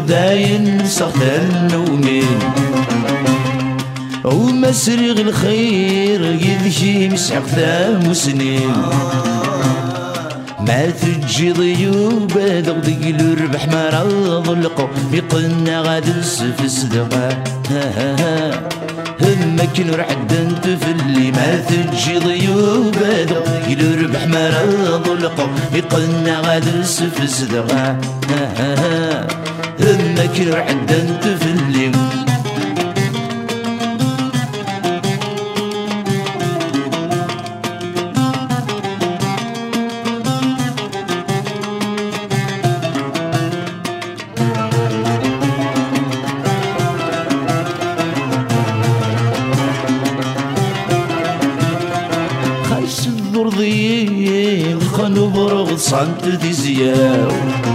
داين سخدان نومين ومسرغ الخير يذكي مسحق ثام سنين ما تجي ضيوب ضغط الربح ما رضلقو يقلنا غاد السف الصدقة همك نور حدا تفلي ما تجي ضيوب ضغط الربح ما رضلقو يقلنا غاد السف الصدقة همك نور حدا تفلي ضيق خانو برغض صنت ذي زياو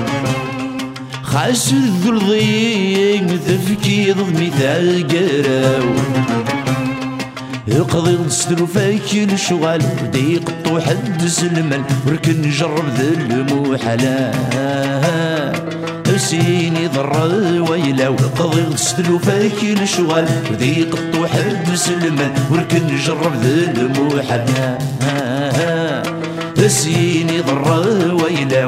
خاش الذل ضيق ذفكي ضد مثال قراو يقضي الستر فاكي الشغال ضيق طوح الدسلمل وركن نجرب ذا المحلا سيني ضر ويلاو قضي الستر فاكي الشغال ضيق طوح الدسلمل وركن نجرب ذا المحلا سيني ضر ويلاو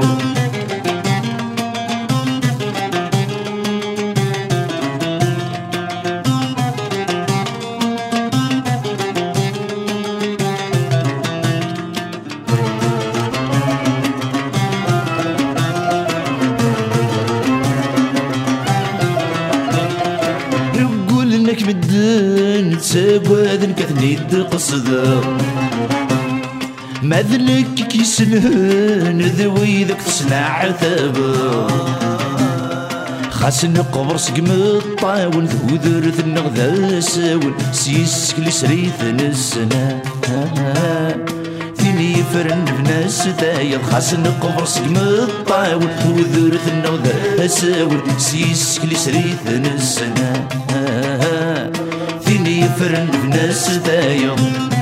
يقول انك بدن تسابد كثني تقصد ماذلك كيسنهن ذوي ذاك تصنع عتابه خاص نقبر سقم الطاول ذو ذرث النغذا ساول سيسك لسريث السنة ثيني فرن بناس دايض خاص نقبر سقم الطاول ذو ذرث النغذا ساول سيسك لسريث السنة ثيني فرن بناس دايض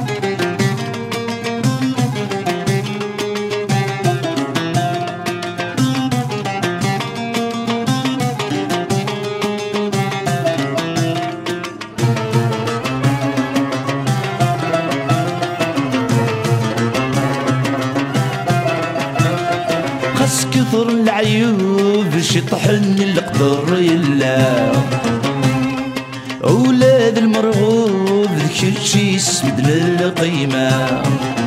خاص كثر العيوب باش يطحن القدر يلا اولاد المرغوب ذاك الشي يسمد للقيمة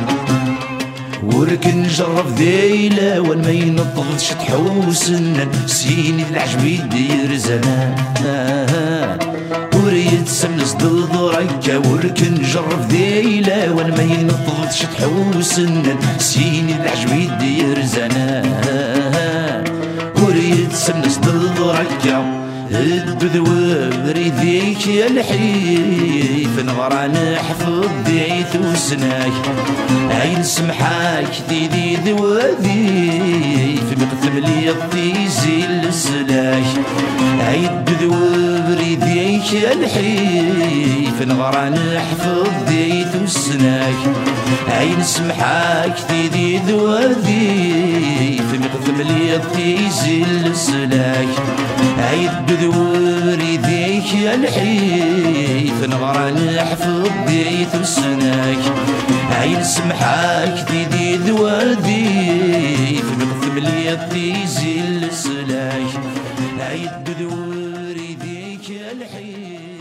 وركن نجرب ذيلا وان ما ينطضش تحوسن سيني العجب يدير زمان وريد سمن صدد ركا وركن نجرب ذيلا وان ما ينطضش تحوسن سيني العجب يدير زمان وريد سمن صدد ركا الدذواب ريديك يا الحيف نغرى نحفظ ديث وسناك عين سمحاك ديدي ذوادي في مقثم لي الطيزي السلاك عين الدذواب ريديك يا الحيف نغرى نحفظ ديث وسناك عين سمحاك ديدي ذوادي في مقثم لي الطيزي السلاك عين الدذوب ريديك يا الحيف نغرى نحفظ ديث وسناك عين سمحاك ديدي ذوادي في مقثم لي الطيزي السلاك عين الدذوب ريديك يا الحيف